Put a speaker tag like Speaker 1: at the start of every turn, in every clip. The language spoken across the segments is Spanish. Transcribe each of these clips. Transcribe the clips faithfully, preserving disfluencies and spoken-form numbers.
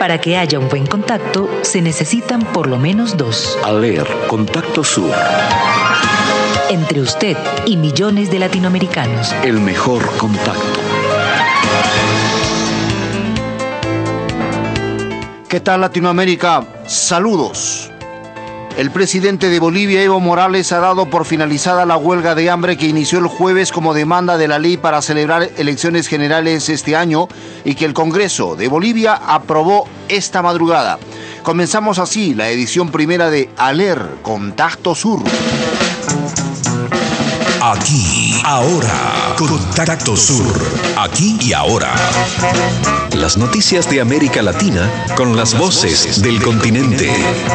Speaker 1: Para que haya un buen contacto, se necesitan por lo menos dos.
Speaker 2: ALER, Contacto Sur.
Speaker 1: Entre usted y millones de latinoamericanos.
Speaker 2: El mejor contacto.
Speaker 3: ¿Qué tal, Latinoamérica? Saludos. El presidente de Bolivia, Evo Morales, ha dado por finalizada la huelga de hambre que inició el jueves como demanda de la ley para celebrar elecciones generales este año y que el Congreso de Bolivia aprobó esta madrugada. Comenzamos así la edición primera de ALER, Contacto Sur.
Speaker 4: Aquí, ahora, Contacto Sur. Aquí y ahora.
Speaker 2: Las noticias de América Latina con las voces del continente.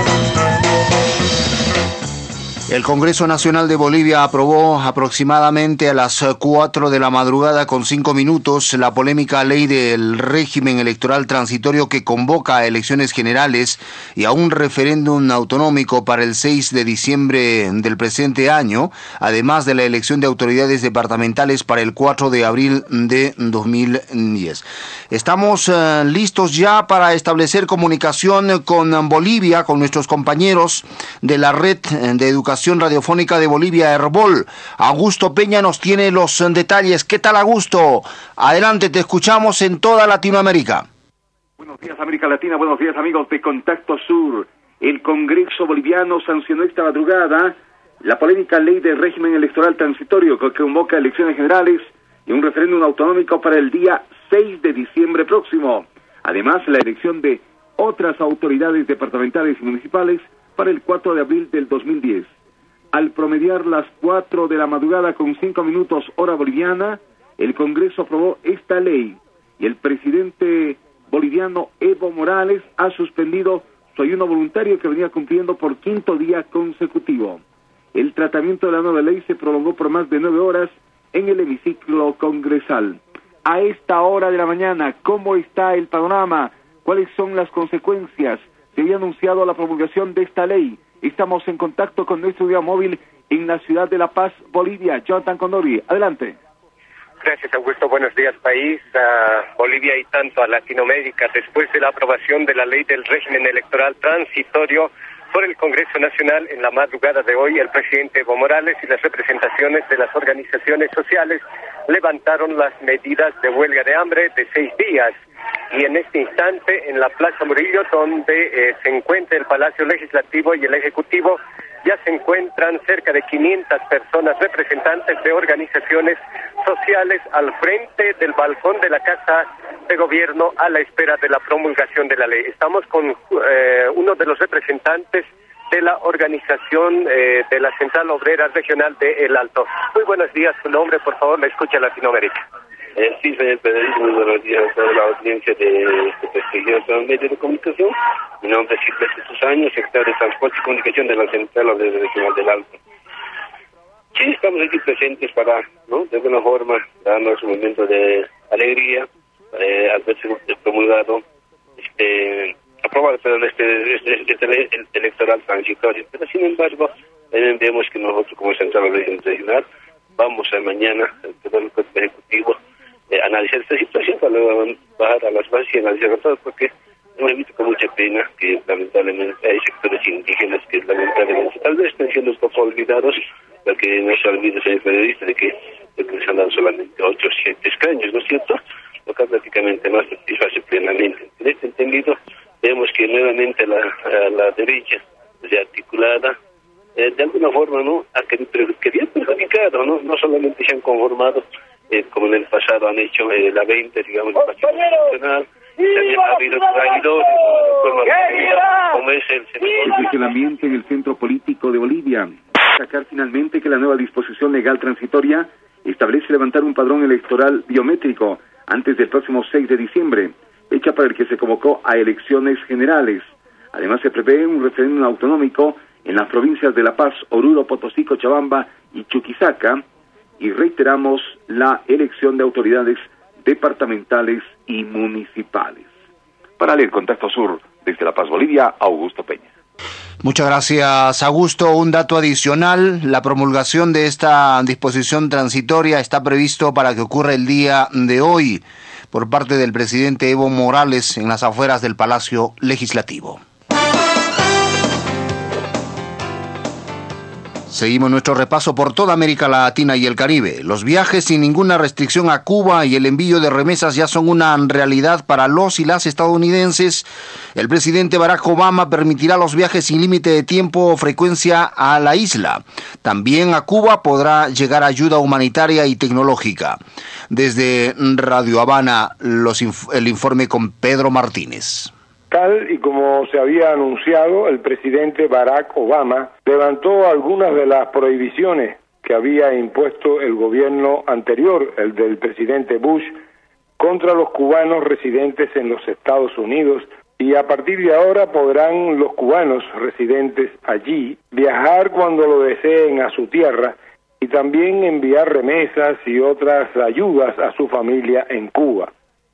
Speaker 3: El Congreso Nacional de Bolivia aprobó aproximadamente a las cuatro de la madrugada con cinco minutos la polémica ley del régimen electoral transitorio que convoca a elecciones generales y a un referéndum autonómico para el seis de diciembre del presente año, además de la elección de autoridades departamentales para el cuatro de abril de dos mil diez. Estamos uh, listos ya para establecer comunicación con Bolivia, con nuestros compañeros de la Red de Educación Radiofónica de Bolivia, Herbol. Augusto Peña nos tiene los detalles. ¿Qué tal, Augusto? Adelante, te escuchamos en toda Latinoamérica.
Speaker 5: Buenos días, América Latina. Buenos días, amigos de Contacto Sur. El Congreso boliviano sancionó esta madrugada la polémica ley del régimen electoral transitorio que convoca elecciones generales y un referéndum autonómico para el día seis de diciembre próximo. Además, la elección de otras autoridades departamentales y municipales para el cuatro de abril del dos mil diez. Al promediar las cuatro de la madrugada con cinco minutos hora boliviana, el Congreso aprobó esta ley y el presidente boliviano Evo Morales ha suspendido su ayuno voluntario que venía cumpliendo por quinto día consecutivo. El tratamiento de la nueva ley se prolongó por más de nueve horas en el hemiciclo congresal. A esta hora de la mañana, ¿cómo está el panorama? ¿Cuáles son las consecuencias? Se había anunciado la promulgación de esta ley. Estamos en contacto con nuestro día móvil en la ciudad de La Paz, Bolivia. Jonathan Condori, adelante.
Speaker 6: Gracias, Augusto. Buenos días, país, a Bolivia y tanto a Latinoamérica. Después de la aprobación de la ley del régimen electoral transitorio por el Congreso Nacional en la madrugada de hoy, el presidente Evo Morales y las representaciones de las organizaciones sociales levantaron las medidas de huelga de hambre de seis días. Y en este instante, en la Plaza Murillo, donde eh, se encuentra el Palacio Legislativo y el Ejecutivo, ya se encuentran cerca de quinientas personas representantes de organizaciones sociales al frente del balcón de la Casa de Gobierno a la espera de la promulgación de la ley. Estamos con eh, uno de los representantes de la organización eh, de la Central Obrera Regional de El Alto. Muy buenos días, su nombre, por favor, la escucha Latinoamérica.
Speaker 7: Eh, sí, soy el periodismo, muy buenos días a toda la audiencia de este prestigioso medio de comunicación. Mi nombre es Silvestre Susaño, secretario de Transporte y Comunicación de la Central Obrera Regional del Alto. Sí, estamos aquí presentes para, ¿no?, de alguna forma, darnos un momento de alegría eh, al verse promulgado, este, aprobado perdón, este, este, este, este electoral transitorio. Pero sin embargo, también vemos que nosotros como Central Obrera Regional vamos a mañana, todo el Cuerpo Ejecutivo, Eh, analizar esta situación para luego bajar a las bases y analizar todo, porque me visto con mucha pena que lamentablemente hay sectores indígenas que lamentablemente tal vez están siendo un poco olvidados, porque no se olvide, señor periodista, de que, de que se han dado solamente ocho o siete escaños, ¿no es cierto? Lo que prácticamente no satisface plenamente. En este entendido, vemos que nuevamente la, la derecha desarticulada, eh, de alguna forma, ¿no?, ha querido perjudicado, ¿no? No solamente se han conformado Eh, como en el pasado han hecho eh, la venta, digamos, del Partido Nacional, también ha habido traidores, como es el senador.
Speaker 5: El ambiente en el centro político de Bolivia. Destacar finalmente que la nueva disposición legal transitoria establece levantar un padrón electoral biométrico antes del próximo seis de diciembre, fecha para el que se convocó a elecciones generales. Además se prevé un referéndum autonómico en las provincias de La Paz, Oruro, Potosí, Cochabamba y Chuquisaca, y reiteramos la elección de autoridades departamentales y municipales. Para leer Contacto Sur, desde La Paz, Bolivia, Augusto Peña.
Speaker 3: Muchas gracias, Augusto. Un dato adicional, la promulgación de esta disposición transitoria está previsto para que ocurra el día de hoy. por parte del presidente Evo Morales en las afueras del Palacio Legislativo. Seguimos nuestro repaso por toda América Latina y el Caribe. Los viajes sin ninguna restricción a Cuba y el envío de remesas ya son una realidad para los y las estadounidenses. El presidente Barack Obama permitirá los viajes sin límite de tiempo o frecuencia a la isla. También a Cuba podrá llegar ayuda humanitaria y tecnológica. Desde Radio Habana, los inf- el informe con Pedro Martínez.
Speaker 8: Tal y como se había anunciado, el presidente Barack Obama levantó algunas de las prohibiciones que había impuesto el gobierno anterior, el del presidente Bush, contra los cubanos residentes en los Estados Unidos, y a partir de ahora podrán los cubanos residentes allí viajar cuando lo deseen a su tierra y también enviar remesas y otras ayudas a su familia en Cuba.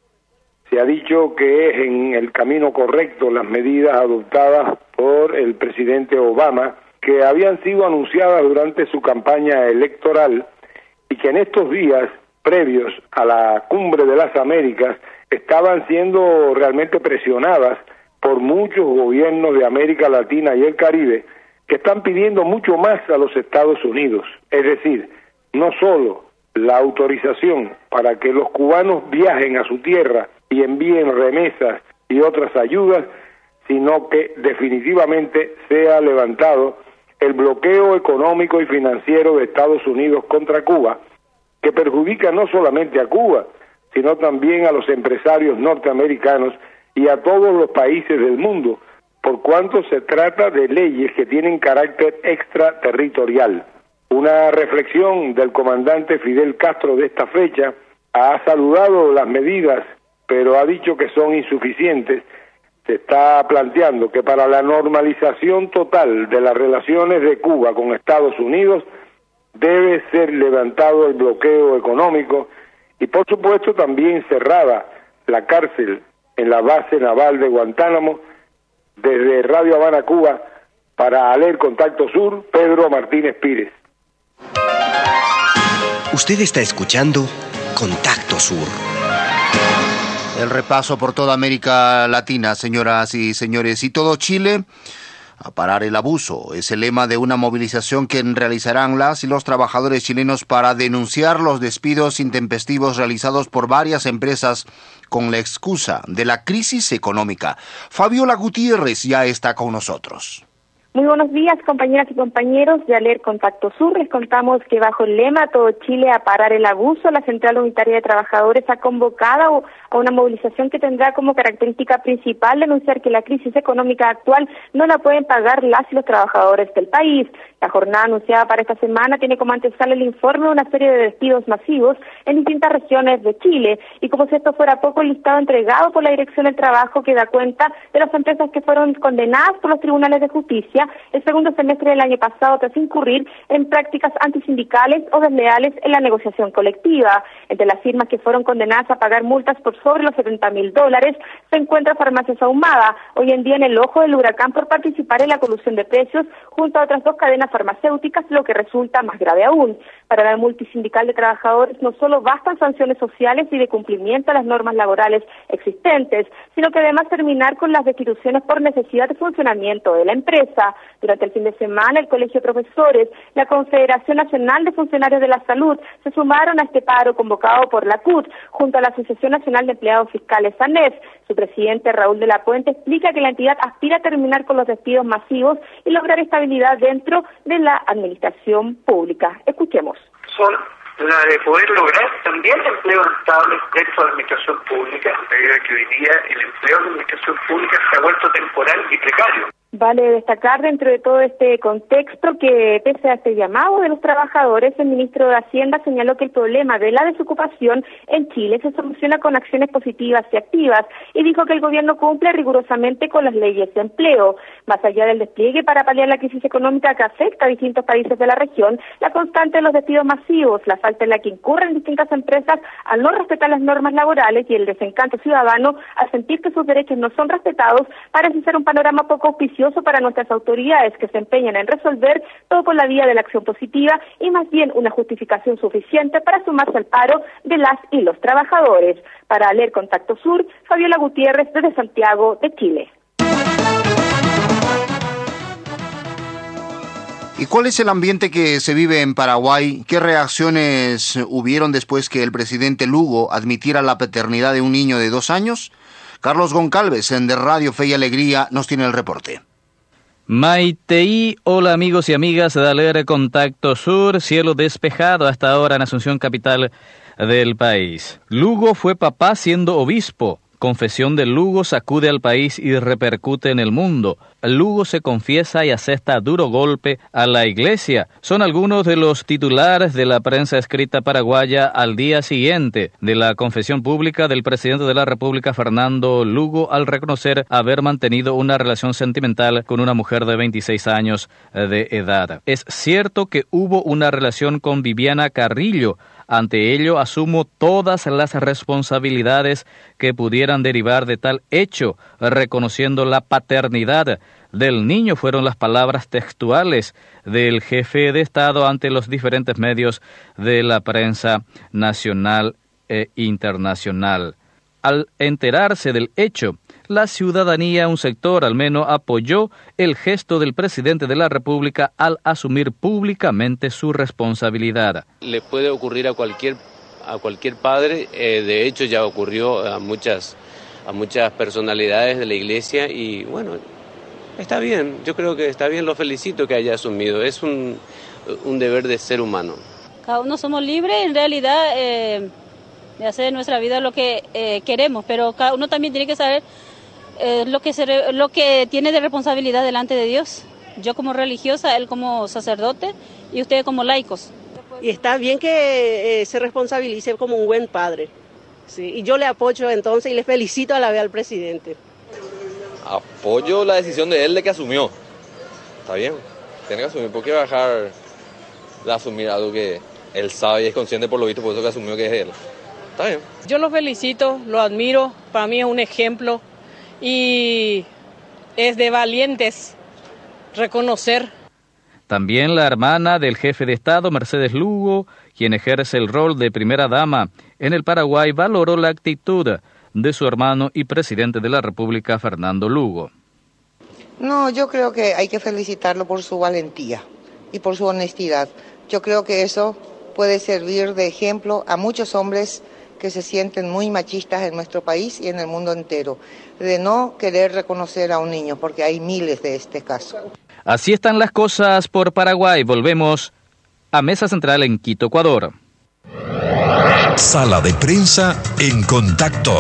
Speaker 8: Se ha dicho que es en el camino correcto las medidas adoptadas por el presidente Obama, que habían sido anunciadas durante su campaña electoral y que en estos días previos a la Cumbre de las Américas estaban siendo realmente presionadas por muchos gobiernos de América Latina y el Caribe, que están pidiendo mucho más a los Estados Unidos, es decir, no solo la autorización para que los cubanos viajen a su tierra y envíen remesas y otras ayudas, sino que definitivamente sea levantado el bloqueo económico y financiero de Estados Unidos contra Cuba, que perjudica no solamente a Cuba, sino también a los empresarios norteamericanos y a todos los países del mundo, por cuanto se trata de leyes que tienen carácter extraterritorial. Una reflexión del comandante Fidel Castro de esta fecha ha saludado las medidas, pero ha dicho que son insuficientes. Se está planteando que para la normalización total de las relaciones de Cuba con Estados Unidos debe ser levantado el bloqueo económico y por supuesto también cerrada la cárcel en la base naval de Guantánamo. Desde Radio Habana, Cuba, para Aler Contacto Sur, Pedro Martínez Pírez.
Speaker 9: Usted está escuchando Contacto Sur.
Speaker 3: El repaso por toda América Latina, señoras y señores, y todo Chile. A parar el abuso es el lema de una movilización que realizarán las y los trabajadores chilenos para denunciar los despidos intempestivos realizados por varias empresas con la excusa de la crisis económica. Fabiola Gutiérrez ya está con nosotros.
Speaker 10: Muy buenos días, compañeras y compañeros de Aler Contacto Sur. Les contamos que bajo el lema Todo Chile a parar el abuso, la Central Unitaria de Trabajadores ha convocado a una movilización que tendrá como característica principal denunciar que la crisis económica actual no la pueden pagar las y los trabajadores del país. La jornada anunciada para esta semana tiene como antesala el informe de una serie de despidos masivos en distintas regiones de Chile, y como si esto fuera poco, el listado entregado por la Dirección del Trabajo que da cuenta de las empresas que fueron condenadas por los tribunales de justicia el segundo semestre del año pasado tras incurrir en prácticas antisindicales o desleales en la negociación colectiva. Entre las firmas que fueron condenadas a pagar multas por sobre los setenta mil dólares se encuentra Farmacias Ahumada, hoy en día en el ojo del huracán por participar en la colusión de precios junto a otras dos cadenas farmacéuticas, lo que resulta más grave aún. Para la multisindical de trabajadores no solo bastan sanciones sociales y de cumplimiento a las normas laborales existentes, sino que además terminar con las destituciones por necesidad de funcionamiento de la empresa. Durante el fin de semana, el Colegio de Profesores, la Confederación Nacional de Funcionarios de la Salud se sumaron a este paro convocado por la C U T junto a la Asociación Nacional de Empleados Fiscales, ANEF. Su presidente, Raúl de la Puente, explica que la entidad aspira a terminar con los despidos masivos y lograr estabilidad dentro de la administración pública. Escuchemos.
Speaker 11: Son la de poder lograr también empleos estables dentro de la administración pública, debido a que hoy día el empleo de la administración pública se ha vuelto temporal y precario.
Speaker 10: Vale destacar dentro de todo este contexto que, pese a este llamado de los trabajadores, el ministro de Hacienda señaló que el problema de la desocupación en Chile se soluciona con acciones positivas y activas, y dijo que el gobierno cumple rigurosamente con las leyes de empleo. Más allá del despliegue para paliar la crisis económica que afecta a distintos países de la región, la constante de los despidos masivos, la falta en la que incurren distintas empresas al no respetar las normas laborales y el desencanto ciudadano al sentir que sus derechos no son respetados parece ser un panorama poco auspicioso beneficioso para nuestras autoridades que se empeñan en resolver todo por la vía de la acción positiva y más bien una justificación suficiente para sumarse al paro de las y los trabajadores. Para leer Contacto Sur, Fabiola Gutiérrez desde Santiago de Chile.
Speaker 3: ¿Y cuál es el ambiente que se vive en Paraguay? ¿Qué reacciones hubieron después que el presidente Lugo admitiera la paternidad de un niño de dos años? Carlos Goncalves, en de Radio Fe y Alegría, nos tiene el reporte.
Speaker 12: Maitei, hola amigos y amigas de Aler Contacto Sur, cielo despejado hasta ahora en Asunción, capital del país. Lugo fue papá siendo obispo. Confesión de Lugo sacude al país y repercute en el mundo. Lugo se confiesa y asesta duro golpe a la iglesia. Son algunos de los titulares de la prensa escrita paraguaya al día siguiente de la confesión pública del presidente de la República, Fernando Lugo, al reconocer haber mantenido una relación sentimental con una mujer de veintiséis años de edad. Es cierto que hubo una relación con Viviana Carrillo. Ante ello, asumo todas las responsabilidades que pudieran derivar de tal hecho, reconociendo la paternidad del niño, fueron las palabras textuales del jefe de Estado ante los diferentes medios de la prensa nacional e internacional. Al enterarse del hecho, la ciudadanía, un sector al menos, apoyó el gesto del presidente de la República al asumir públicamente su responsabilidad.
Speaker 13: Le puede ocurrir a cualquier a cualquier padre, eh, de hecho ya ocurrió a muchas a muchas personalidades de la iglesia y bueno, está bien, yo creo que está bien, lo felicito que haya asumido, es un, un deber de ser humano.
Speaker 14: Cada uno somos libres, en realidad, eh, de hacer en nuestra vida lo que eh, queremos, pero cada uno también tiene que saber eh, lo que se, lo que tiene de responsabilidad delante de Dios. Yo como religiosa, él como sacerdote y ustedes como laicos.
Speaker 15: Y está bien que eh, se responsabilice como un buen padre. Sí, y yo le apoyo entonces y le felicito a la vez al presidente.
Speaker 16: Apoyo la decisión de él de que asumió. Está bien, tiene que asumir. ¿Por qué bajar de asumir algo que él sabe y es consciente por lo visto, por eso que asumió que es él? Está bien.
Speaker 17: Yo lo felicito, lo admiro, para mí es un ejemplo y es de valientes reconocer.
Speaker 12: También la hermana del jefe de Estado, Mercedes Lugo, quien ejerce el rol de primera dama en el Paraguay, valoró la actitud de su hermano y presidente de la República, Fernando Lugo.
Speaker 18: No, yo creo que hay que felicitarlo por su valentía y por su honestidad. Yo creo que eso puede servir de ejemplo a muchos hombres que se sienten muy machistas en nuestro país y en el mundo entero, de no querer reconocer a un niño, porque hay miles de este caso.
Speaker 12: Así están las cosas por Paraguay. Volvemos a Mesa Central en Quito, Ecuador.
Speaker 4: Sala de prensa en contacto.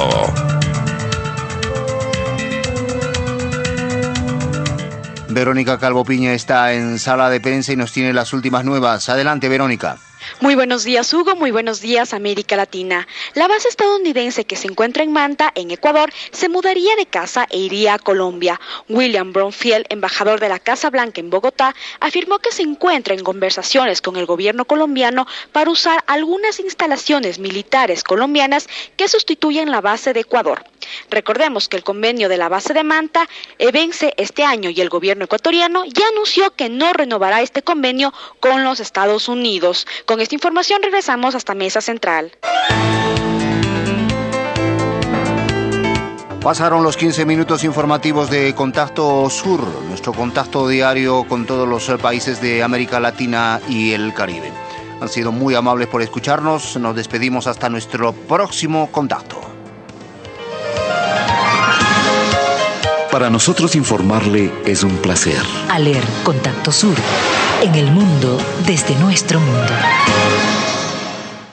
Speaker 3: Verónica Calvo Piña está en Sala de Prensa y nos tiene las últimas nuevas. Adelante, Verónica.
Speaker 19: Muy buenos días, Hugo. Muy buenos días, América Latina. La base estadounidense que se encuentra en Manta, en Ecuador, se mudaría de casa e iría a Colombia. William Bromfield, embajador de la Casa Blanca en Bogotá, afirmó que se encuentra en conversaciones con el gobierno colombiano para usar algunas instalaciones militares colombianas que sustituyen la base de Ecuador. Recordemos que el convenio de la base de Manta eh, vence este año y el gobierno ecuatoriano ya anunció que no renovará este convenio con los Estados Unidos. Con esta información regresamos hasta Mesa Central.
Speaker 3: Pasaron los quince minutos informativos de Contacto Sur, nuestro contacto diario con todos los países de América Latina y el Caribe. Han sido muy amables por escucharnos. Nos despedimos hasta nuestro próximo contacto.
Speaker 2: Para nosotros informarle es un placer.
Speaker 1: Aler Contacto Sur, en el mundo desde nuestro mundo.